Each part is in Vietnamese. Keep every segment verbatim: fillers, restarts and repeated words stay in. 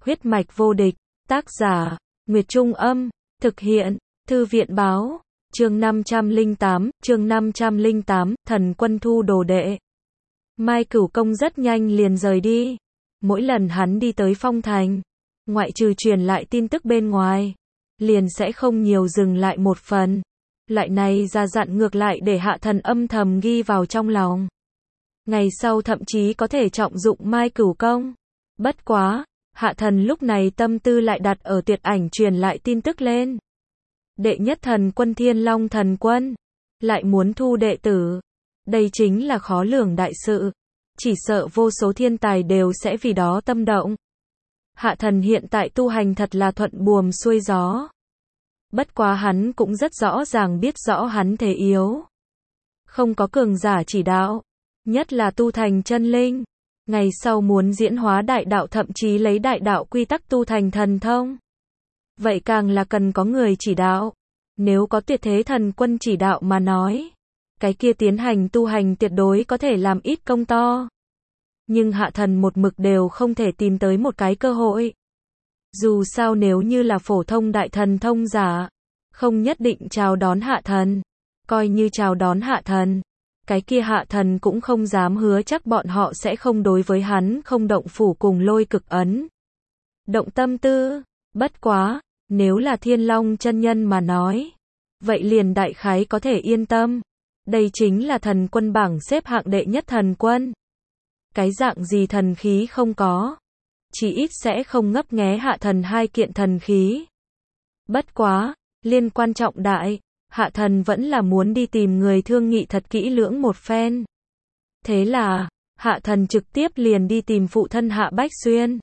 Huyết mạch vô địch, tác giả, Nguyệt Trung Âm, thực hiện, Thư viện Báo, chương năm trăm lẻ tám, chương năm trăm lẻ tám, thần quân thu đồ đệ. Mai Cửu Công rất nhanh liền rời đi. Mỗi lần hắn đi tới Phong Thành, ngoại trừ truyền lại tin tức bên ngoài, liền sẽ không nhiều dừng lại một phần. Loại này ra dặn ngược lại để Hạ Thần âm thầm ghi vào trong lòng. Ngày sau thậm chí có thể trọng dụng Mai Cửu Công. Bất quá, Hạ Thần lúc này tâm tư lại đặt ở tuyệt ảnh truyền lại tin tức lên. Đệ nhất thần quân Thiên Long thần quân, lại muốn thu đệ tử. Đây chính là khó lường đại sự. Chỉ sợ vô số thiên tài đều sẽ vì đó tâm động. Hạ Thần hiện tại tu hành thật là thuận buồm xuôi gió. Bất quá hắn cũng rất rõ ràng biết rõ hắn thể yếu. Không có cường giả chỉ đạo, nhất là tu thành chân linh. Ngày sau muốn diễn hóa đại đạo thậm chí lấy đại đạo quy tắc tu thành thần thông. Vậy càng là cần có người chỉ đạo. Nếu có tuyệt thế thần quân chỉ đạo mà nói, cái kia tiến hành tu hành tuyệt đối có thể làm ít công to. Nhưng Hạ Thần một mực đều không thể tìm tới một cái cơ hội. Dù sao nếu như là phổ thông đại thần thông giả, không nhất định chào đón Hạ Thần. Coi như chào đón Hạ Thần, cái kia Hạ Thần cũng không dám hứa chắc bọn họ sẽ không đối với hắn không động phủ cùng lôi cực ấn. Động tâm tư, bất quá, nếu là Thiên Long chân nhân mà nói, vậy liền đại khái có thể yên tâm. Đây chính là thần quân bảng xếp hạng đệ nhất thần quân. Cái dạng gì thần khí không có, chỉ ít sẽ không ngấp nghé Hạ Thần hai kiện thần khí. Bất quá, liên quan trọng đại, Hạ Thần vẫn là muốn đi tìm người thương nghị thật kỹ lưỡng một phen. Thế là, Hạ Thần trực tiếp liền đi tìm phụ thân Hạ Bách Xuyên.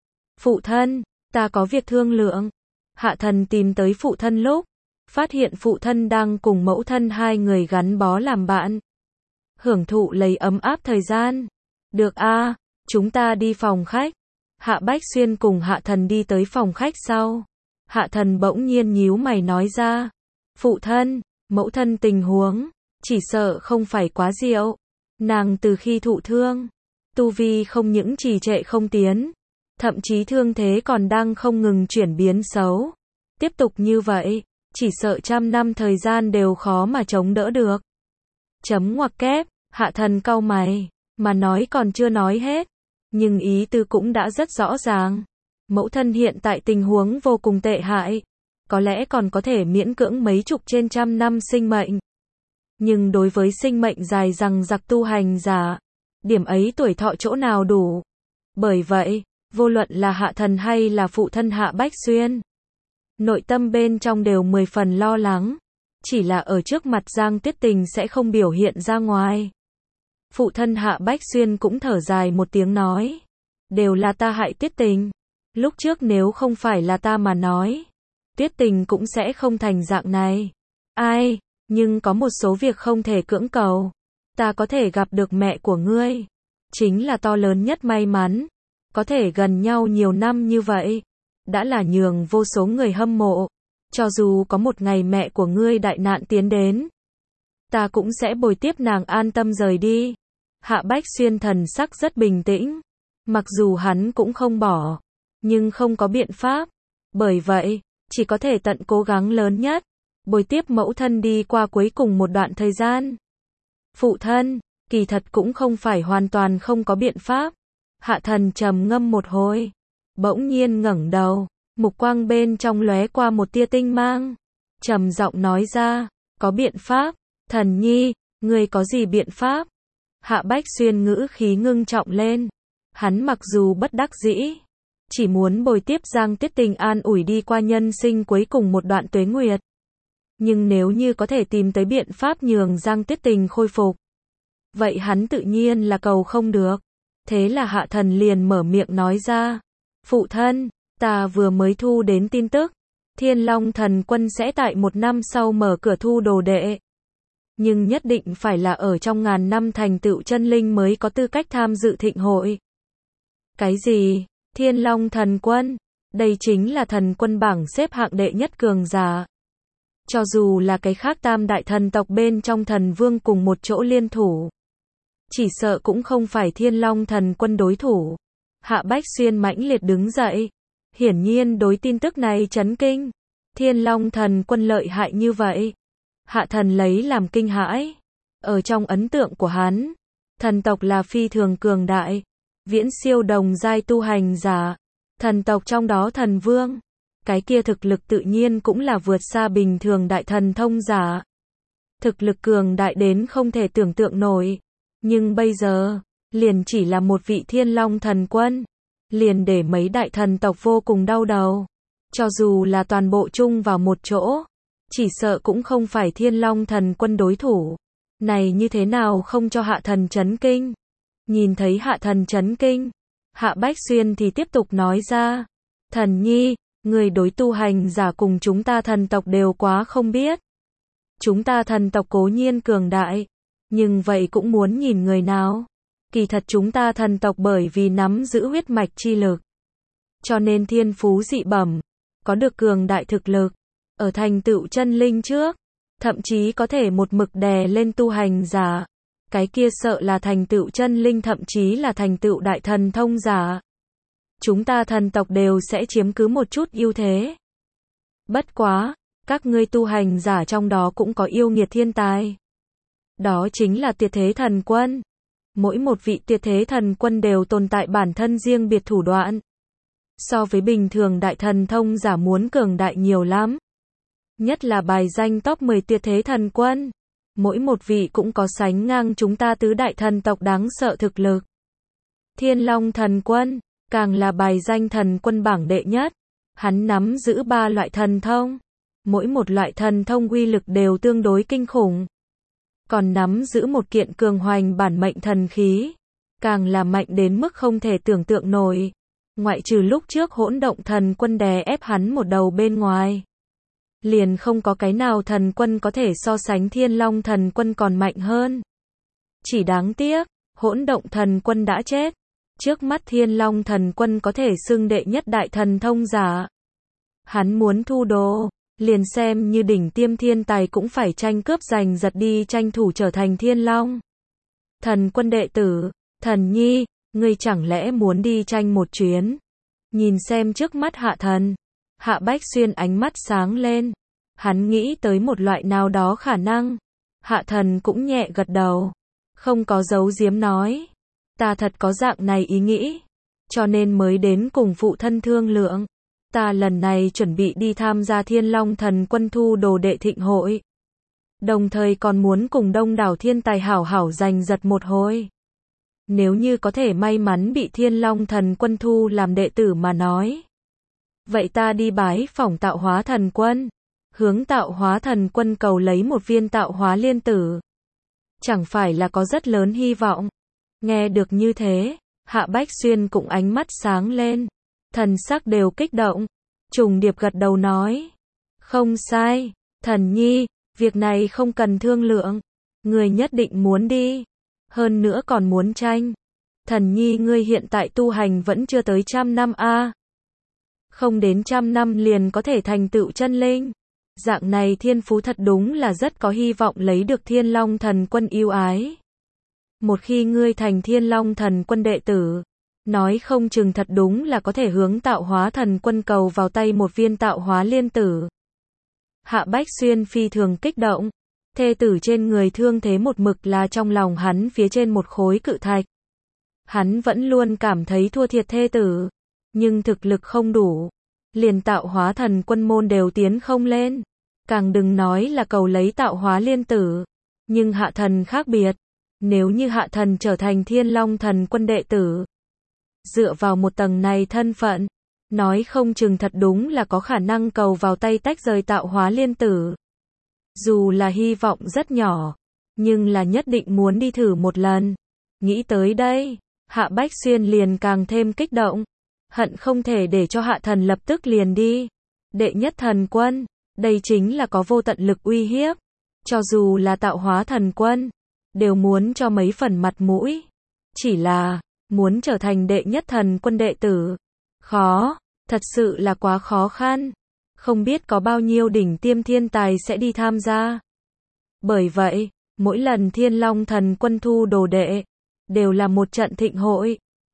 Phụ thân, ta có việc thương lượng. Hạ Thần tìm tới phụ thân lúc, phát hiện phụ thân đang cùng mẫu thân hai người gắn bó làm bạn. Hưởng thụ lấy ấm áp thời gian. Được a, à, chúng ta đi phòng khách. Hạ Bách Xuyên cùng Hạ Thần đi tới phòng khách sau. Hạ Thần bỗng nhiên nhíu mày nói ra. Phụ thân, mẫu thân tình huống, chỉ sợ không phải quá diệu. Nàng từ khi thụ thương, tu vi không những trì trệ không tiến, thậm chí thương thế còn đang không ngừng chuyển biến xấu. Tiếp tục như vậy, chỉ sợ trăm năm thời gian đều khó mà chống đỡ được. Chấm ngoặc kép, Hạ Thần cau mày, mà nói còn chưa nói hết, nhưng ý tư cũng đã rất rõ ràng. Mẫu thân hiện tại tình huống vô cùng tệ hại, có lẽ còn có thể miễn cưỡng mấy chục trên trăm năm sinh mệnh. Nhưng đối với sinh mệnh dài dằng dặc tu hành giả, điểm ấy tuổi thọ chỗ nào đủ. Bởi vậy, vô luận là Hạ Thần hay là phụ thân Hạ Bách Xuyên, nội tâm bên trong đều mười phần lo lắng. Chỉ là ở trước mặt Giang Tuyết Tình sẽ không biểu hiện ra ngoài. Phụ thân Hạ Bách Xuyên cũng thở dài một tiếng nói. Đều là ta hại Tuyết Tình. Lúc trước nếu không phải là ta mà nói, Tuyết Tình cũng sẽ không thành dạng này. Ai, nhưng có một số việc không thể cưỡng cầu. Ta có thể gặp được mẹ của ngươi, chính là to lớn nhất may mắn. Có thể gần nhau nhiều năm như vậy, đã là nhường vô số người hâm mộ. Cho dù có một ngày mẹ của ngươi đại nạn tiến đến, ta cũng sẽ bồi tiếp nàng an tâm rời đi. Hạ Bách Xuyên thần sắc rất bình tĩnh. Mặc dù hắn cũng không bỏ, nhưng không có biện pháp. Bởi vậy, chỉ có thể tận cố gắng lớn nhất, bồi tiếp mẫu thân đi qua cuối cùng một đoạn thời gian. Phụ thân, kỳ thật cũng không phải hoàn toàn không có biện pháp. Hạ Thần trầm ngâm một hồi, bỗng nhiên ngẩng đầu, mục quang bên trong lóe qua một tia tinh mang, trầm giọng nói ra, có biện pháp. Thần nhi, ngươi có gì biện pháp? Hạ Bách Xuyên ngữ khí ngưng trọng lên. Hắn mặc dù bất đắc dĩ, chỉ muốn bồi tiếp Giang Tuyết Tình an ủi đi qua nhân sinh cuối cùng một đoạn tuế nguyệt. Nhưng nếu như có thể tìm tới biện pháp nhường Giang Tuyết Tình khôi phục, vậy hắn tự nhiên là cầu không được. Thế là Hạ Thần liền mở miệng nói ra. Phụ thân, ta vừa mới thu đến tin tức, Thiên Long thần quân sẽ tại một năm sau mở cửa thu đồ đệ. Nhưng nhất định phải là ở trong ngàn năm thành tựu chân linh mới có tư cách tham dự thịnh hội. Cái gì? Thiên Long thần quân? Đây chính là thần quân bảng xếp hạng đệ nhất cường giả. Cho dù là cái khác tam đại thần tộc bên trong thần vương cùng một chỗ liên thủ, chỉ sợ cũng không phải Thiên Long thần quân đối thủ. Hạ Bách Xuyên mãnh liệt đứng dậy. hiển nhiên đối tin tức này chấn kinh. Thiên Long Thần Quân lợi hại như vậy. Hạ thần lấy làm kinh hãi. Ở trong ấn tượng của hắn, thần tộc là phi thường cường đại, viễn siêu đồng giai tu hành giả. Thần tộc trong đó thần vương, cái kia thực lực tự nhiên cũng là vượt xa bình thường đại thần thông giả. Thực lực cường đại đến không thể tưởng tượng nổi. Nhưng bây giờ, liền chỉ là một vị Thiên Long Thần Quân, liền để mấy đại thần tộc vô cùng đau đầu. Cho dù là toàn bộ chung vào một chỗ, chỉ sợ cũng không phải Thiên Long Thần Quân đối thủ. Này như thế nào không cho hạ thần chấn kinh? Nhìn thấy hạ thần chấn kinh, Hạ Bách Xuyên thì tiếp tục nói ra. Thần nhi, người đối tu hành giả cùng chúng ta thần tộc đều quá không biết. Chúng ta thần tộc cố nhiên cường đại, nhưng vậy cũng muốn nhìn người nào. Kỳ thật chúng ta thần tộc bởi vì nắm giữ huyết mạch chi lực, cho nên thiên phú dị bẩm, có được cường đại thực lực, ở thành tựu chân linh trước, thậm chí có thể một mực đè lên tu hành giả. Cái kia sợ là thành tựu chân linh, thậm chí là thành tựu đại thần thông giả. Chúng ta thần tộc đều sẽ chiếm cứ một chút ưu thế. Bất quá, các ngươi tu hành giả trong đó cũng có yêu nghiệt thiên tài. Đó chính là Tuyệt Thế Thần Quân. Mỗi một vị Tuyệt Thế Thần Quân đều tồn tại bản thân riêng biệt thủ đoạn. So với bình thường đại thần thông giả muốn cường đại nhiều lắm. Nhất là bài danh top mười Tuyệt Thế Thần Quân. Mỗi một vị cũng có sánh ngang chúng ta tứ đại thần tộc đáng sợ thực lực. Thiên Long Thần Quân, càng là bài danh thần quân bảng đệ nhất. Hắn nắm giữ ba loại thần thông. Mỗi một loại thần thông uy lực đều tương đối kinh khủng. Còn nắm giữ một kiện cường hoành bản mệnh thần khí. Càng là mạnh đến mức không thể tưởng tượng nổi. Ngoại trừ lúc trước Hỗn Động Thần Quân đè ép hắn một đầu bên ngoài, liền không có cái nào thần quân có thể so sánh Thiên Long Thần Quân còn mạnh hơn. Chỉ đáng tiếc, Hỗn Động Thần Quân đã chết. Trước mắt Thiên Long Thần Quân có thể xưng đệ nhất đại thần thông giả. Hắn muốn thu đồ, liền xem như đỉnh tiêm thiên tài cũng phải tranh cướp giành giật đi tranh thủ trở thành Thiên Long Thần Quân đệ tử. Thần nhi, ngươi chẳng lẽ muốn đi tranh một chuyến? Nhìn xem trước mắt hạ thần, Hạ Bách Xuyên ánh mắt sáng lên. Hắn nghĩ tới một loại nào đó khả năng. Hạ thần cũng nhẹ gật đầu, không có giấu giếm nói. Ta thật có dạng này ý nghĩ, cho nên mới đến cùng phụ thân thương lượng. Ta lần này chuẩn bị đi tham gia Thiên Long Thần Quân thu đồ đệ thịnh hội. Đồng thời còn muốn cùng đông đảo thiên tài hảo hảo giành giật một hồi. Nếu như có thể may mắn bị Thiên Long Thần Quân thu làm đệ tử mà nói, vậy ta đi bái phỏng Tạo Hóa Thần Quân, hướng Tạo Hóa Thần Quân cầu lấy một viên tạo hóa liên tử. Chẳng phải là có rất lớn hy vọng. Nghe được như thế, Hạ Bách Xuyên cũng ánh mắt sáng lên, thần sắc đều kích động, trùng điệp gật đầu nói. Không sai, thần nhi, việc này không cần thương lượng, người nhất định muốn đi, hơn nữa còn muốn tranh. Thần nhi ngươi hiện tại tu hành vẫn chưa tới trăm năm a à. Không đến trăm năm liền có thể thành tựu chân linh. Dạng này thiên phú thật đúng là rất có hy vọng lấy được Thiên Long Thần Quân yêu ái. Một khi ngươi thành Thiên Long Thần Quân đệ tử, nói không chừng thật đúng là có thể hướng Tạo Hóa Thần Quân cầu vào tay một viên tạo hóa liên tử. Hạ Bách Xuyên phi thường kích động. Thê tử trên người thương thế một mực là trong lòng hắn phía trên một khối cự thạch. Hắn vẫn luôn cảm thấy thua thiệt thê tử, nhưng thực lực không đủ, liền Tạo Hóa Thần Quân môn đều tiến không lên, càng đừng nói là cầu lấy tạo hóa liên tử. Nhưng hạ thần khác biệt, nếu như hạ thần trở thành Thiên Long Thần Quân đệ tử, dựa vào một tầng này thân phận, nói không chừng thật đúng là có khả năng cầu vào tay tách rời tạo hóa liên tử. Dù là hy vọng rất nhỏ, nhưng là nhất định muốn đi thử một lần. Nghĩ tới đây, Hạ Bách Xuyên liền càng thêm kích động, hận không thể để cho hạ thần lập tức liền đi. Đệ nhất thần quân, đây chính là có vô tận lực uy hiếp. Cho dù là Tạo Hóa Thần Quân, đều muốn cho mấy phần mặt mũi. Chỉ là, muốn trở thành đệ nhất thần quân đệ tử, khó, thật sự là quá khó khăn. Không biết có bao nhiêu đỉnh tiêm thiên tài sẽ đi tham gia. Bởi vậy, mỗi lần Thiên Long Thần Quân thu đồ đệ, đều là một trận thịnh hội.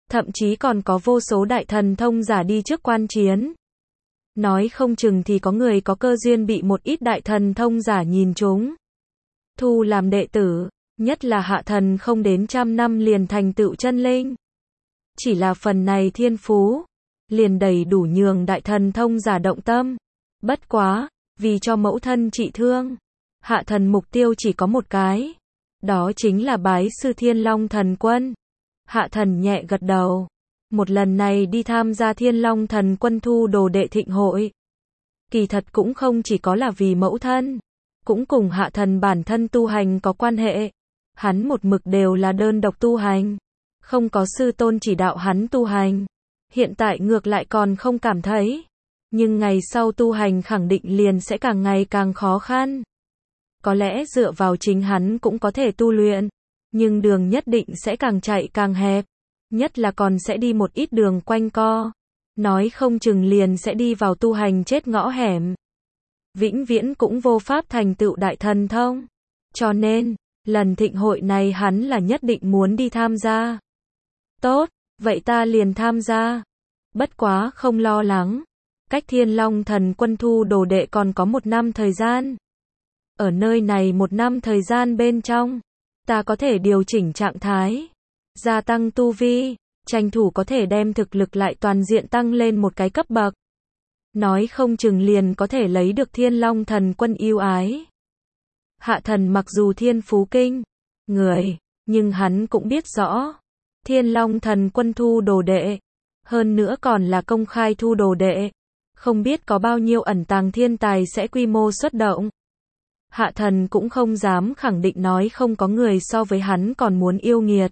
thậm chí còn có vô số đại thần thông giả đi trước quan chiến. Nói không chừng thì có người có cơ duyên bị một ít đại thần thông giả nhìn trúng, thu làm đệ tử, nhất là hạ thần không đến trăm năm liền thành tựu chân linh. Chỉ là phần này thiên phú, liền đầy đủ nhường đại thần thông giả động tâm. Bất quá, vì cho mẫu thân trị thương, hạ thần mục tiêu chỉ có một cái, đó chính là bái sư Thiên Long Thần Quân. Hạ thần nhẹ gật đầu, một lần này đi tham gia Thiên Long Thần Quân thu đồ đệ thịnh hội. Kỳ thật cũng không chỉ có là vì mẫu thân, cũng cùng hạ thần bản thân tu hành có quan hệ. Hắn một mực đều là đơn độc tu hành, không có sư tôn chỉ đạo hắn tu hành. Hiện tại ngược lại còn không cảm thấy, nhưng ngày sau tu hành khẳng định liền sẽ càng ngày càng khó khăn. Có lẽ dựa vào chính hắn cũng có thể tu luyện, nhưng đường nhất định sẽ càng chạy càng hẹp, nhất là còn sẽ đi một ít đường quanh co, nói không chừng liền sẽ đi vào tu hành chết ngõ hẻm. Vĩnh viễn cũng vô pháp thành tựu đại thần thông. Cho nên, lần thịnh hội này hắn là nhất định muốn đi tham gia. Tốt, vậy ta liền tham gia. Bất quá không lo lắng, cách Thiên Long Thần Quân thu đồ đệ còn có một năm thời gian. Ở nơi này một năm thời gian bên trong, ta có thể điều chỉnh trạng thái, gia tăng tu vi, tranh thủ có thể đem thực lực lại toàn diện tăng lên một cái cấp bậc. Nói không chừng liền có thể lấy được Thiên Long Thần Quân yêu ái. Hạ thần mặc dù thiên phú kinh người, nhưng hắn cũng biết rõ, Thiên Long Thần Quân thu đồ đệ, hơn nữa còn là công khai thu đồ đệ, không biết có bao nhiêu ẩn tàng thiên tài sẽ quy mô xuất động. Hạ thần cũng không dám khẳng định nói không có người so với hắn còn muốn yêu nghiệt.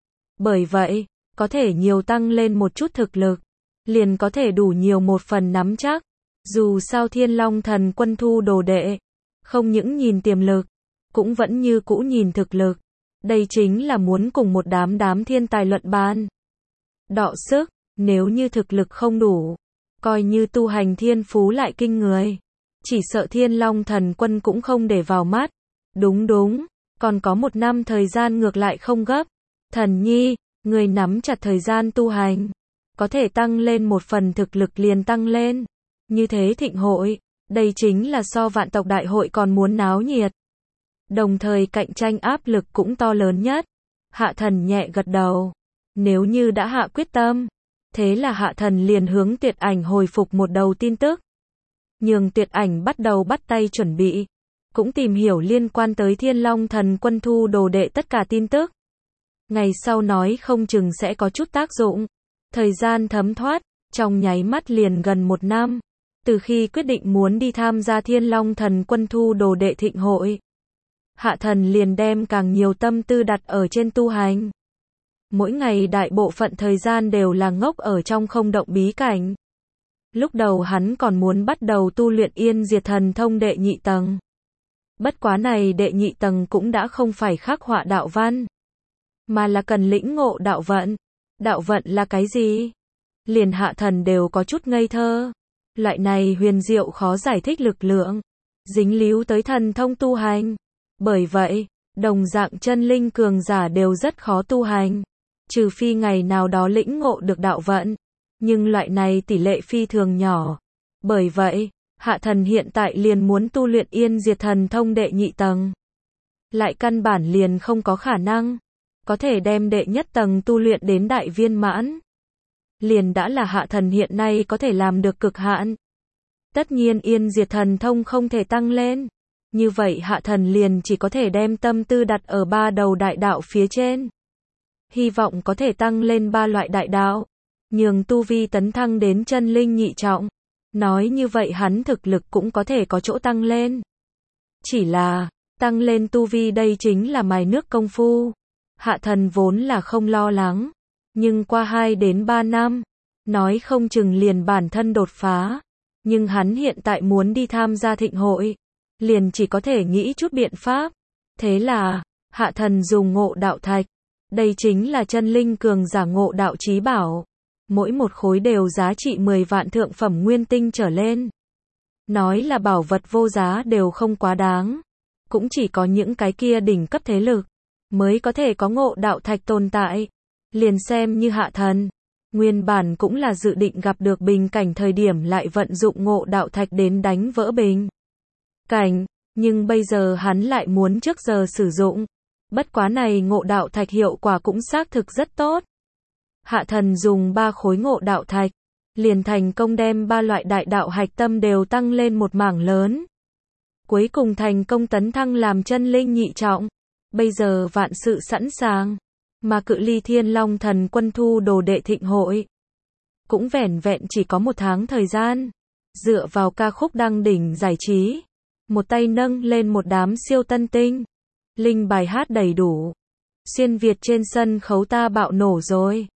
Bởi vậy, có thể nhiều tăng lên một chút thực lực, liền có thể đủ nhiều một phần nắm chắc. Dù sao Thiên Long Thần Quân thu đồ đệ, không những nhìn tiềm lực, cũng vẫn như cũ nhìn thực lực. Đây chính là muốn cùng một đám đám thiên tài luận bàn. Đọ sức, nếu như thực lực không đủ, coi như tu hành thiên phú lại kinh người, chỉ sợ Thiên Long Thần Quân cũng không để vào mắt. Đúng đúng, còn có một năm thời gian ngược lại không gấp. Thần nhi, người nắm chặt thời gian tu hành, có thể tăng lên một phần thực lực liền tăng lên. Như thế thịnh hội, đây chính là so vạn tộc đại hội còn muốn náo nhiệt. Đồng thời cạnh tranh áp lực cũng to lớn nhất. Hạ thần nhẹ gật đầu. Nếu như đã hạ quyết tâm, thế là hạ thần liền hướng Tuyệt Ảnh hồi phục một đầu tin tức. Nhường Tuyệt Ảnh bắt đầu bắt tay chuẩn bị, cũng tìm hiểu liên quan tới Thiên Long Thần Quân thu đồ đệ tất cả tin tức. Ngày sau nói không chừng sẽ có chút tác dụng. Thời gian thấm thoát, trong nháy mắt liền gần một năm. Từ khi quyết định muốn đi tham gia Thiên Long Thần Quân thu đồ đệ thịnh hội, hạ thần liền đem càng nhiều tâm tư đặt ở trên tu hành. Mỗi ngày đại bộ phận thời gian đều là ngốc ở trong không động bí cảnh. Lúc đầu hắn còn muốn bắt đầu tu luyện Yên Diệt Thần Thông đệ nhị tầng. Bất quá này đệ nhị tầng cũng đã không phải khắc họa đạo văn, mà là cần lĩnh ngộ đạo vận. Đạo vận là cái gì? Liền hạ thần đều có chút ngây thơ. Loại này huyền diệu khó giải thích lực lượng, dính líu tới thần thông tu hành. Bởi vậy, đồng dạng chân linh cường giả đều rất khó tu hành, trừ phi ngày nào đó lĩnh ngộ được đạo vận. Nhưng loại này tỷ lệ phi thường nhỏ. Bởi vậy, hạ thần hiện tại liền muốn tu luyện Yên Diệt Thần Thông đệ nhị tầng. Lại căn bản liền không có khả năng có thể đem đệ nhất tầng tu luyện đến đại viên mãn. Liền đã là hạ thần hiện nay có thể làm được cực hạn. Tất nhiên Yên Diệt Thần Thông không thể tăng lên, như vậy hạ thần liền chỉ có thể đem tâm tư đặt ở ba đầu đại đạo phía trên. Hy vọng có thể tăng lên ba loại đại đạo, nhường tu vi tấn thăng đến chân linh nhị trọng. Nói như vậy hắn thực lực cũng có thể có chỗ tăng lên. Chỉ là, tăng lên tu vi đây chính là mài nước công phu. Hạ thần vốn là không lo lắng, nhưng qua hai đến ba năm, nói không chừng liền bản thân đột phá. Nhưng hắn hiện tại muốn đi tham gia thịnh hội, liền chỉ có thể nghĩ chút biện pháp. Thế là, hạ thần dùng ngộ đạo thạch. Đây chính là chân linh cường giả ngộ đạo chí bảo. Mỗi một khối đều giá trị mười vạn thượng phẩm nguyên tinh trở lên. Nói là bảo vật vô giá đều không quá đáng. Cũng chỉ có những cái kia đỉnh cấp thế lực mới có thể có ngộ đạo thạch tồn tại. liền xem như hạ thần. Nguyên bản cũng là dự định gặp được bình cảnh thời điểm lại vận dụng ngộ đạo thạch đến đánh vỡ bình cảnh, nhưng bây giờ hắn lại muốn trước giờ sử dụng. Bất quá này ngộ đạo thạch hiệu quả cũng xác thực rất tốt. Hạ thần dùng ba khối ngộ đạo thạch, liền thành công đem ba loại đại đạo hạch tâm đều tăng lên một mảng lớn. Cuối cùng thành công tấn thăng làm chân linh nhị trọng. Bây giờ vạn sự sẵn sàng, mà cự ly Thiên Long Thần Quân thu đồ đệ thịnh hội cũng vẻn vẹn chỉ có một tháng thời gian. Dựa vào ca khúc đăng đỉnh giải trí, một tay nâng lên một đám siêu tân tinh, linh bài hát đầy đủ, xuyên Việt trên sân khấu ta bạo nổ rồi.